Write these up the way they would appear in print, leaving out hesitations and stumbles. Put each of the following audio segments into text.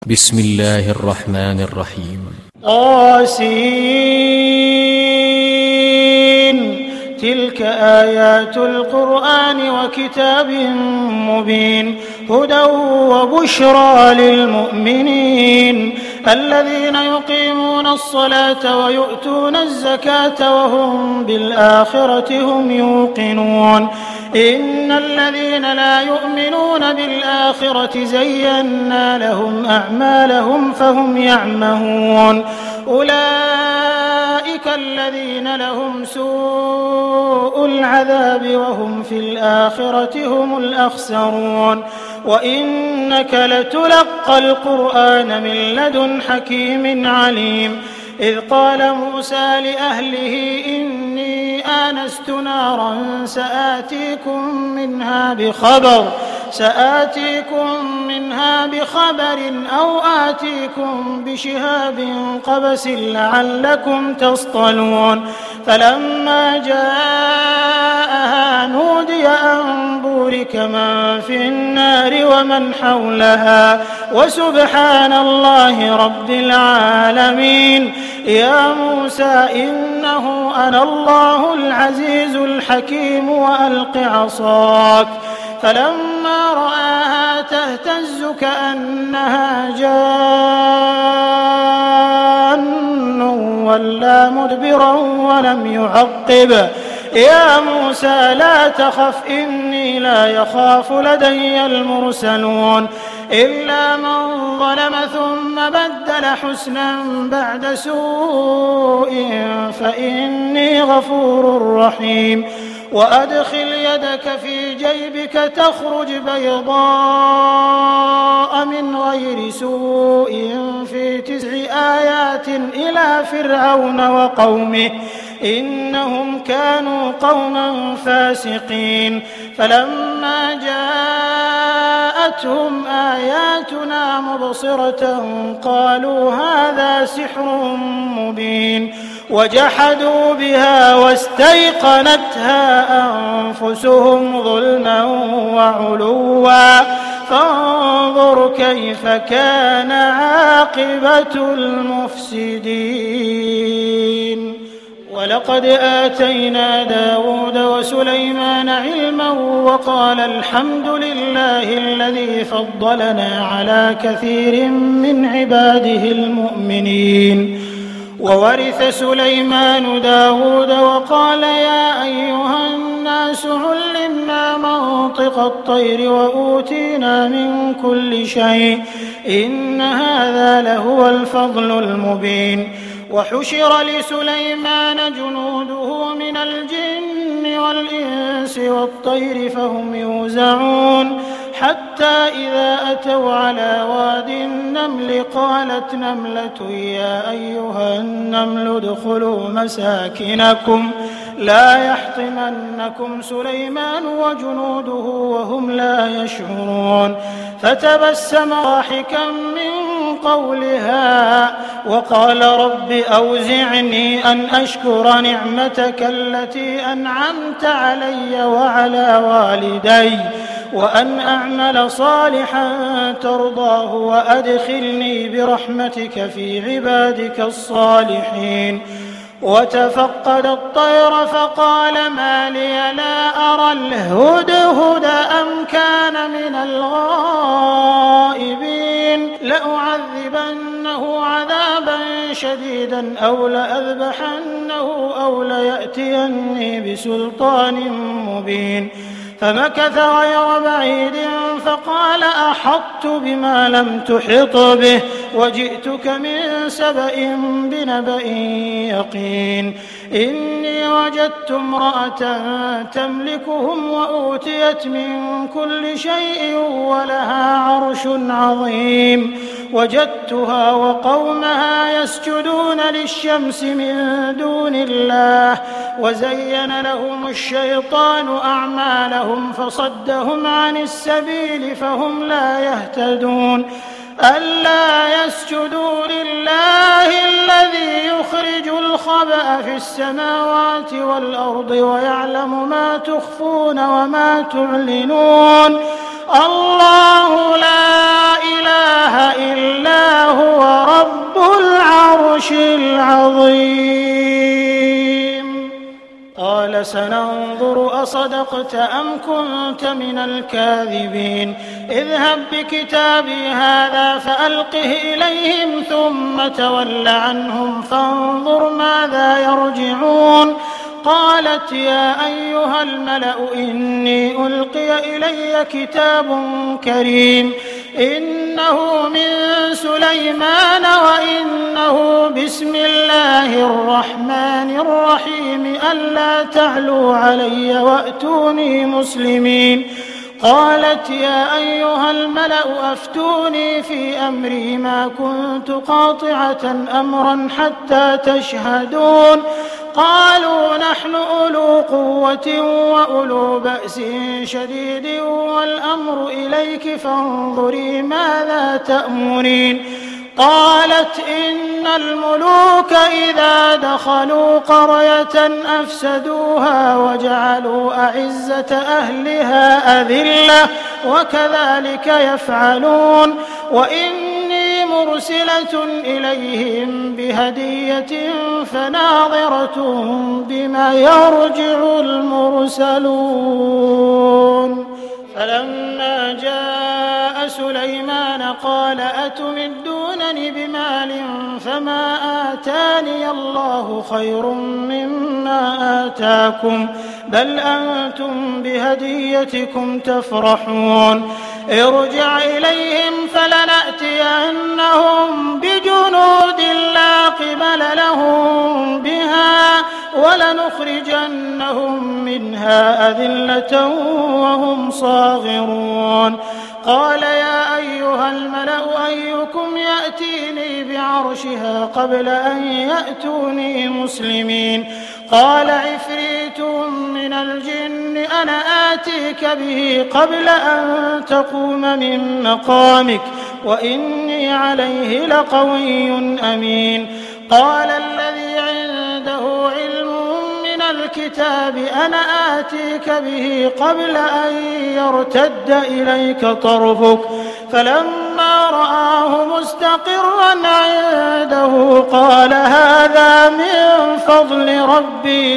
بسم الله الرحمن الرحيم. طاسين. تلك آيات القرآن وكتاب مبين هدى وبشرى للمؤمنين الذين يقيمون الصلاة ويؤتون الزكاة وهم بالآخرة هم يوقنون إن الذين لا يؤمنون بالآخرة زينا لهم أعمالهم فهم يعمهون أولئك الذين لهم سوء العذاب وهم في الآخرة هم الأخسرون وإنك لتلقى القرآن من لدن حكيم عليم إذ قال موسى لأهله إني آنست نارا سآتيكم منها بخبر أو آتيكم بشهاب قبس لعلكم تصطلون فلما جاءها نودي أن بورك من في النار ومن حولها وسبحان الله رب العالمين يا موسى إنه أنا الله العزيز الحكيم وألق عصاك فلما رآها تهتز كأنها جان ولا مدبرا ولم يعقب يا موسى لا تخف إني لا يخاف لدي المرسلون إلا من ظلم ثم بدل حسنا بعد سوء فإني غفور رحيم وأدخل يدك في جيبك تخرج بيضاء من غير سوء في 9 آيات إلى فرعون وقومه إنهم كانوا قوما فاسقين فلما جاءتهم آياتنا مبصرة قالوا هذا سحر مبين وجحدوا بها واستيقنتها أنفسهم ظلما وعلوا فانظر كيف كان عاقبة المفسدين ولقد آتينا داود وسليمان علما وقال الحمد لله الذي فضلنا على كثير من عباده المؤمنين وورث سليمان داود وقال يا أيها الناس علمنا منطق الطير وأوتينا من كل شيء إن هذا لهو الفضل المبين وحشر لسليمان جنوده من الجن والإنس والطير فهم يوزعون حتى إذا أتوا على واد النمل قالت نملة يا أيها النمل ادخلوا مساكنكم لا يحطمنكم سليمان وجنوده وهم لا يشعرون فتبسم ضاحكا من قولها وقال رب أوزعني أن أشكر نعمتك التي أنعمت علي وعلى والدي وأن أعمل صالحا ترضاه وأدخلني برحمتك في عبادك الصالحين وتفقد الطير فقال ما لي لا أرى الهدهد أم كان من الغائبين لأعذبنه عذابا شديدا أو لأذبحنه أو ليأتيني بسلطان مبين فمكث غير بعيد فقال أحطت بما لم تحط به وجئتك من سبأ بنبأ يقين إني وجدت امرأة تملكهم وأوتيت من كل شيء ولها عرش عظيم وجدتها وقومها يسجدون للشمس من دون الله وزين لهم الشيطان أعمالهم فصدهم عن السبيل فهم لا يهتدون ألا يسجدوا لله الذي يخرج الخبأ في السماوات والأرض ويعلم ما تخفون وما تعلنون الله لا إله إلا هو رب العرش العظيم. قال سننظر أصدقت أم كنت من الكاذبين اذهب بكتابي هذا فألقه إليهم ثم تول عنهم فانظر ماذا يرجعون. قالت يا أيها الملأ إني ألقي إلي كتاب كريم إنه من سليمان وإنه بسم الله الرحمن الرحيم ألا تعلوا علي وأتوني مسلمين. قالت يا أيها الملأ أفتوني في أمري ما كنت قاطعة أمرا حتى تشهدون. قالوا نحن أولو قوة وأولو بأس شديد والأمر إليك فانظري ماذا تأمرين. قالت إن الملوك إذا دخلوا قرية أفسدوها وجعلوا أعزة أهلها أذلة وكذلك يفعلون. وإني مرسلة إليهم بهدية فناظرة بما يرجع المرسلون. فلما جاء سليمان قال أتمدونني بمال فما آتاني الله خير مما آتاكم بل أنتم بهديتكم تفرحون. ارجع إليهم فلنأتينهم بجنود لا قبل لهم بها ولنخرجنهم منها أذلة وهم صاغرون. قال يا أيها الملأ أيكم يأتيني بعرشها قبل أن يأتوني مسلمين. قال عفريت من الجن أنا آتيك به قبل أن تقوم من مقامك وإني عليه لقوي أمين. قال الذي عنده علم من الكتاب أنا آتيك به قبل أن يرتد إليك طرفك فلما رآه مستقرا عنده قال هذا من فضل ربي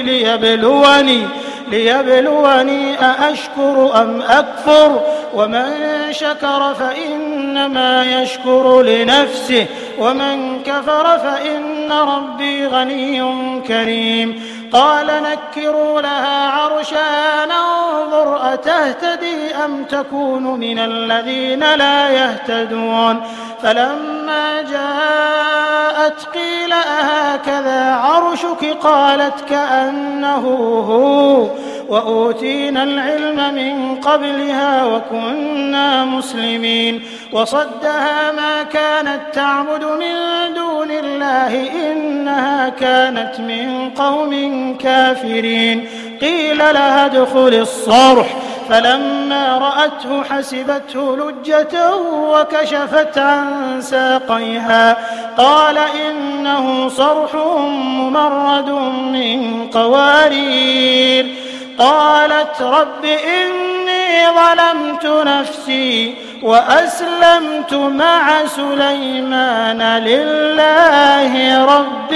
ليبلوني أأشكر أم أكفر ومن شكر فإنما يشكر لنفسه ومن كفر فإن ربي غني كريم. قال نكروا لها عرشها ننظر أتهتدي أم تكون من الذين لا يهتدون. فلما جاءت قيل أهكذا عرشك قالت كأنه هو وأوتينا العلم من قبلها وكنا مسلمين. وصدها ما كانت تعبد من دون الله إنها كانت من قوم كافرين. قيل لها ادخل الصرح فلما رأته حسبته لجة وكشفت عن ساقيها قال إنه صرح ممرد من قوارير. قالت رب إني ظلمت نفسي وأسلمت مع سليمان لله رب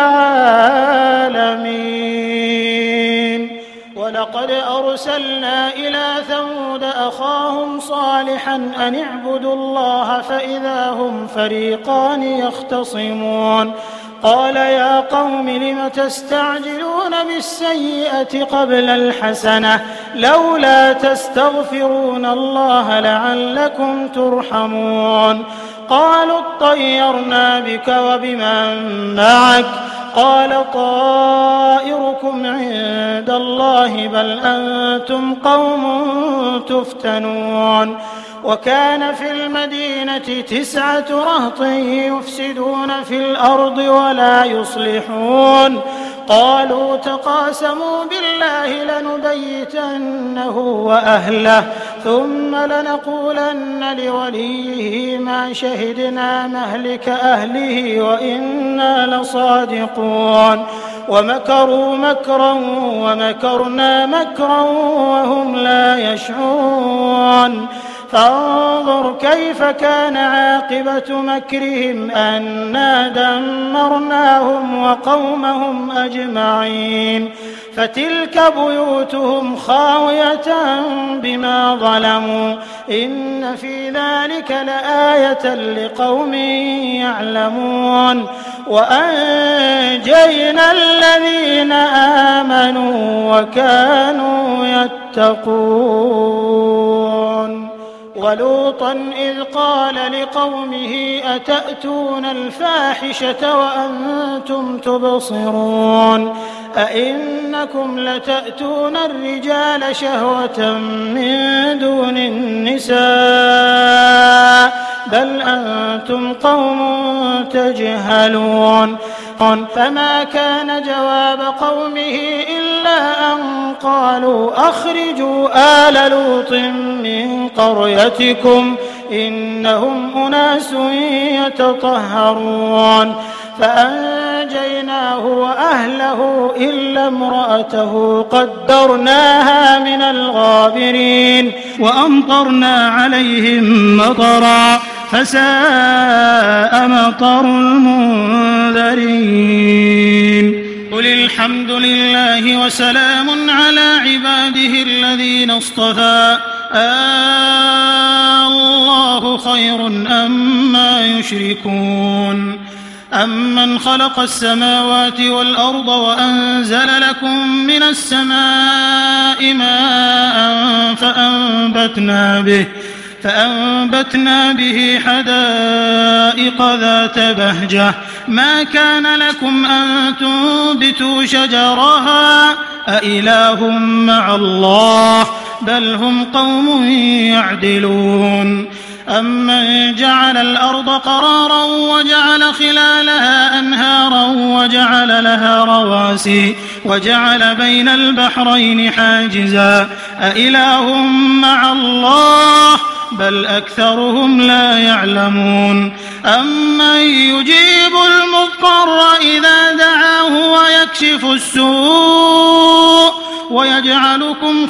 العالمين. ولقد أرسلنا إلى ثمود أخاهم صالحا أن اعبدوا الله فإذا هم فريقان يختصمون. قال يا قوم لم تستعجلون بالسيئة قبل الحسنة لولا تستغفرون الله لعلكم ترحمون. قالوا اطيرنا بك وبمن معك قال طائركم عند الله بل أنتم قوم تفتنون. وكان في المدينة 9 رهط يفسدون في الأرض ولا يصلحون. قالوا تقاسموا بالله لنبيتنه وأهله ثم لنقولن لوليه ما شهدنا مهلك أهله وإنا لصادقون. ومكروا مكرا ومكرنا مكرا وهم لا يشعرون. فانظر كيف كان عاقبة مكرهم أنا دمرناهم وقومهم أجمعين فتلك بيوتهم خاوية بما ظلموا إن في ذلك لآية لقوم يعلمون وأنجينا الذين آمنوا وكانوا يتقون ولوطا إذ قال لقومه أتأتون الفاحشة وأنتم تبصرون أئنكم لتأتون الرجال شهوة من دون النساء بل أنتم قوم تجهلون فما كان جواب قومه إلا أن قالوا أخرجوا آل لوط من قريتكم إنهم أناس يتطهرون فأنجيناه وأهله إلا امرأته قدرناها من الغابرين وأمطرنا عليهم مطرا فساء مطر المنذرين قل الحمد لله وسلام على عباده الذين اصطفى الله خير أما يشركون أمن خلق السماوات والأرض وأنزل لكم من السماء ماء فأنبتنا به حدائق ذات بهجة ما كان لكم أن تنبتوا شجرها أإله مع الله بل هم قوم يعدلون أمن جعل الأرض قرارا وجعل خلالها أنهارا وجعل لها رواسي وجعل بين البحرين حاجزا أإله مع الله بل أكثرهم لا يعلمون أمن يجيب المضطر إذا دعاه ويكشف السوء ويجعلكم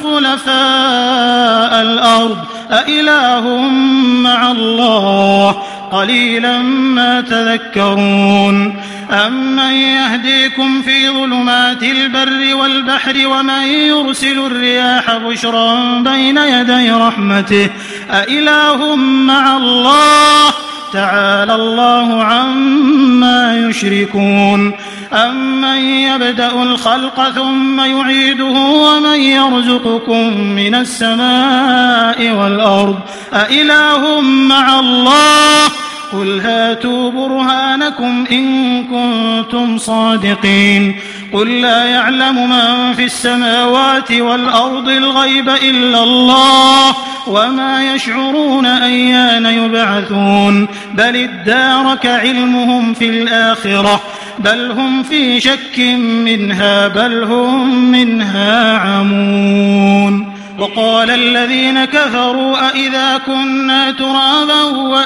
خلفاء الأرض أإله مع الله قليلا ما تذكرون أمن يهديكم في ظلمات البر والبحر ومن يرسل الرياح بشرا بين يدي رحمته أإله مع الله تعالى الله عما يشركون أمن يبدأ الخلق ثم يعيده ومن يرزقكم من السماء والأرض أإله مع الله قل هاتوا برهانكم إن كنتم صادقين قل لا يعلم من في السماوات والأرض الغيب إلا الله وما يشعرون أيان يبعثون بل ادارك علمهم في الآخرة بل هم في شك منها بل هم منها عمون وقال الذين كفروا أئذا كنا ترابا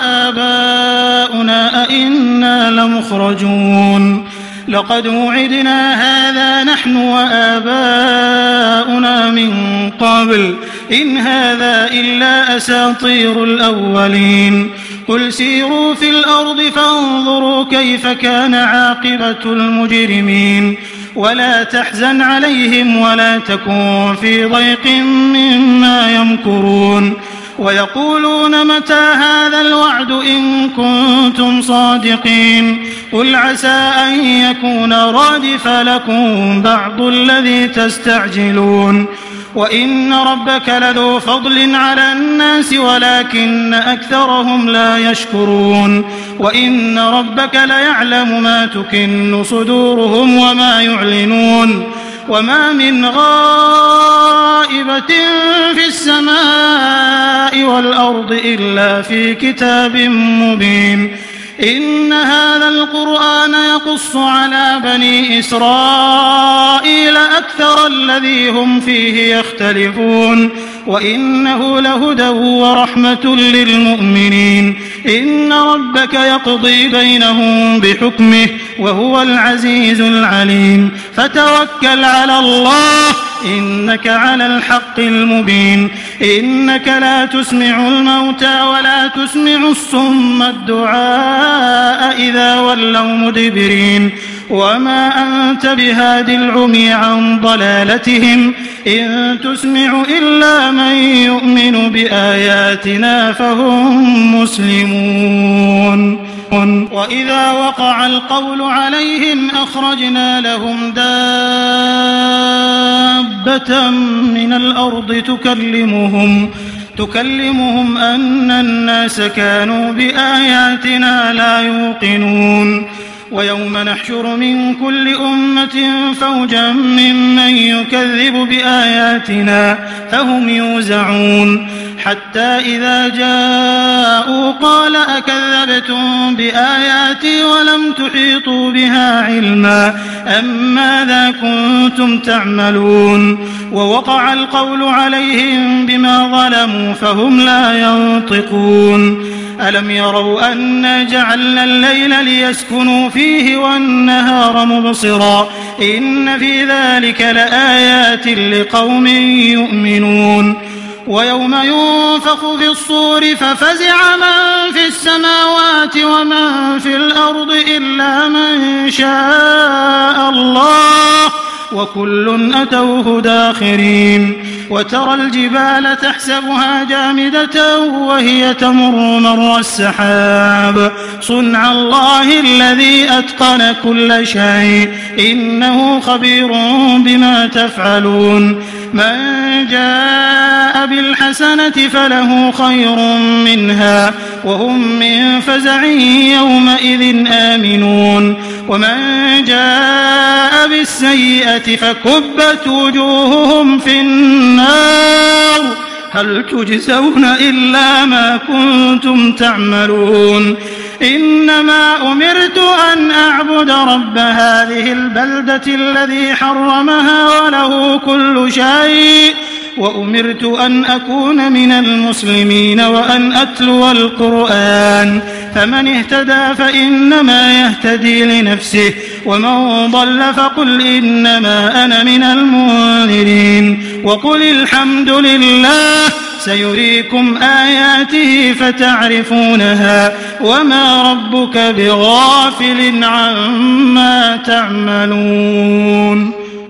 وآباؤنا أئنا لمخرجون لقد وعدنا هذا نحن وآباؤنا من قبل إن هذا إلا أساطير الأولين قل سيروا في الأرض فانظروا كيف كان عاقبة المجرمين ولا تحزن عليهم ولا تكن في ضيق مما يمكرون ويقولون متى هذا الوعد إن كنتم صادقين قل عسى أن يكون رادف لكم بعض الذي تستعجلون وإن ربك لذو فضل على الناس ولكن أكثرهم لا يشكرون وإن ربك ليعلم ما تكن صدورهم وما يعلنون وما من غائبة في السماء والأرض إلا في كتاب مبين إن هذا القرآن يقص على بني إسرائيل أكثر الذي هم فيه يختلفون وإنه لهدى ورحمة للمؤمنين إن ربك يقضي بينهم بحكمه وهو العزيز العليم فتوكل على الله إنك على الحق المبين إنك لا تسمع الموتى ولا تسمع الصم الدعاء إذا ولوا مدبرين وما أنت بهاد العمي عن ضلالتهم إن تسمع إلا من يؤمن بآياتنا فهم مسلمون وإذا وقع القول عليهم أخرجنا لهم دابة من الأرض تكلمهم أن الناس كانوا بآياتنا لا يوقنون ويوم نحشر من كل أمة فوجا ممن يكذب بآياتنا فهم يوزعون حتى إذا جاءوا قال أكذبتم بآياتي ولم تحيطوا بها علما أم ماذا كنتم تعملون ووقع القول عليهم بما ظلموا فهم لا ينطقون ألم يروا أنا جعلنا الليل ليسكنوا فيه والنهار مبصرا إن في ذلك لآيات لقوم يؤمنون ويوم ينفخ في الصور ففزع من في السماوات ومن في الأرض إلا من شاء الله وكل أتوه داخرين وترى الجبال تحسبها جامدة وهي تمر مر السحاب صنع الله الذي أتقن كل شيء إنه خبير بما تفعلون من جاء بالحسنة فله خير منها وهم من فزع يومئذ آمنون ومن جاء بالسيئة فكبت وجوههم في النار هل تجزون إلا ما كنتم تعملون إنما أمرت أن أعبد رب هذه البلدة الذي حرمها وله كل شيء وأمرت أن أكون من المسلمين وأن أتلو القرآن فمن اهتدى فإنما يهتدي لنفسه ومن ضل فقل إنما أنا من المنذرين وقل الحمد لله سيريكم آياته فتعرفونها وما ربك بغافل عما تعملون